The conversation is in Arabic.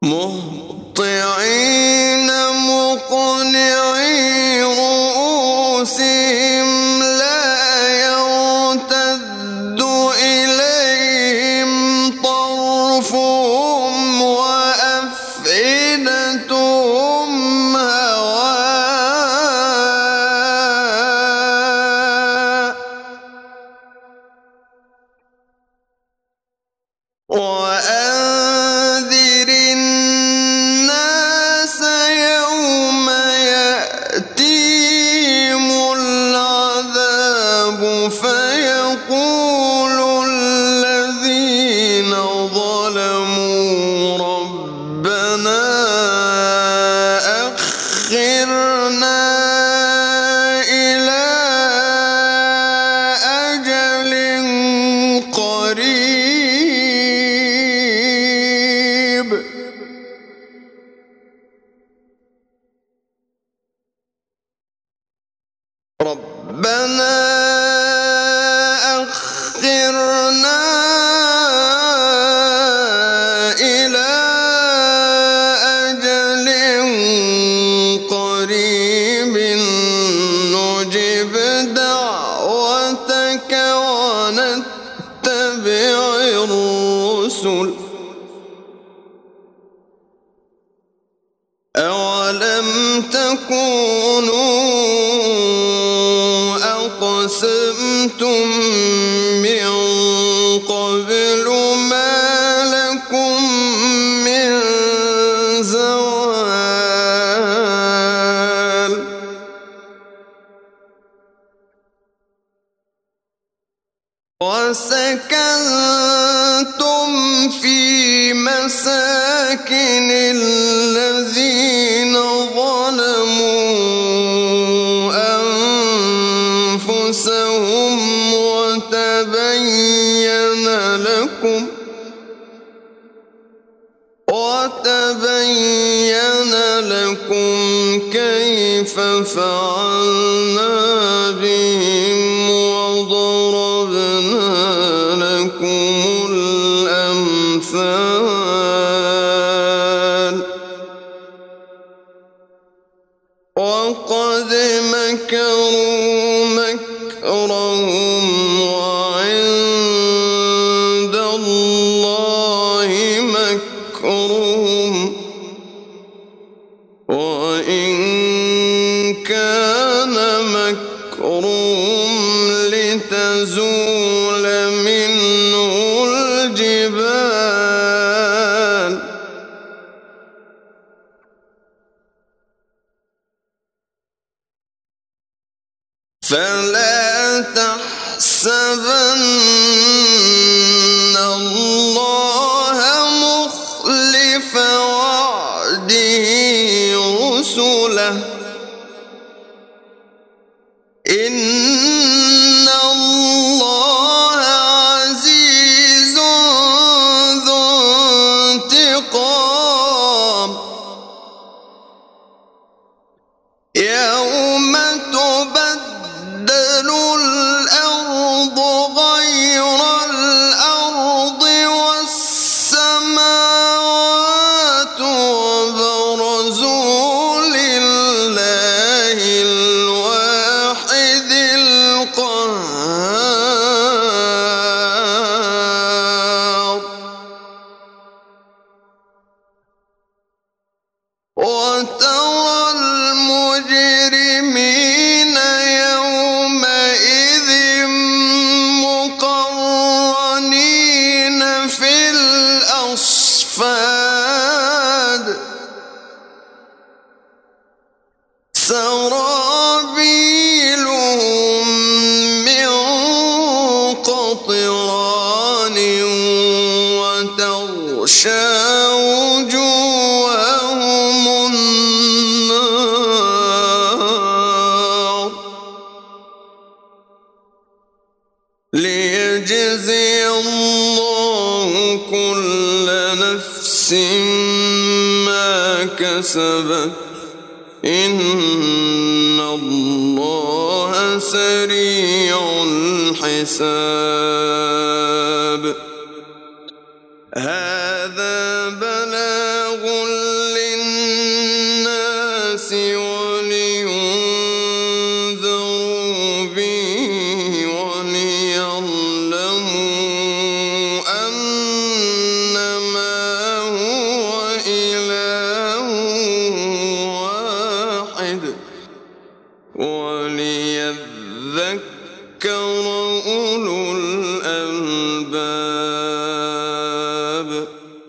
مهطعين مقنعي رؤوسهم لا يرتد إليهم طرفهم وأفئدتهم هواء وأنذر الناس يوم يأتيهم العذاب فيقول الذين ظلموا ربنا أخرنا إلى أجل قريب ربنا أخرنا إلى أجل قريب نجب دعوتك ونتبع الرسل أولم تكونوا أقسمتم من قبل ما لكم من زوال وسكنتم في مساكن الذين ظلموا أنفسهم وتبين لكم كيف فعلنا بهم وضربنا لكم الأمثال وقد مكروا مكرهم وعند الله مكرهم وإن كان مكرهم لتزول منه الجبال فلا تحسبن الله مخلف وعده رسله إن الله عزيز ذو انتقام يوم تبدل الأرض غير الأرض والسماوات وبرزوا لله الواحد القهار وترى المجرمين يومئذ مقرنين في الأصفاد سرابيلهم من قطران وتغشى وجوههم النار ليجزي الله كل نفس ما كسبت إن الله سريع الحساب هذا بلاغ للناس ولينذروا به وليعلموا أنما هو إله واحد وليذكر أولو الألباب.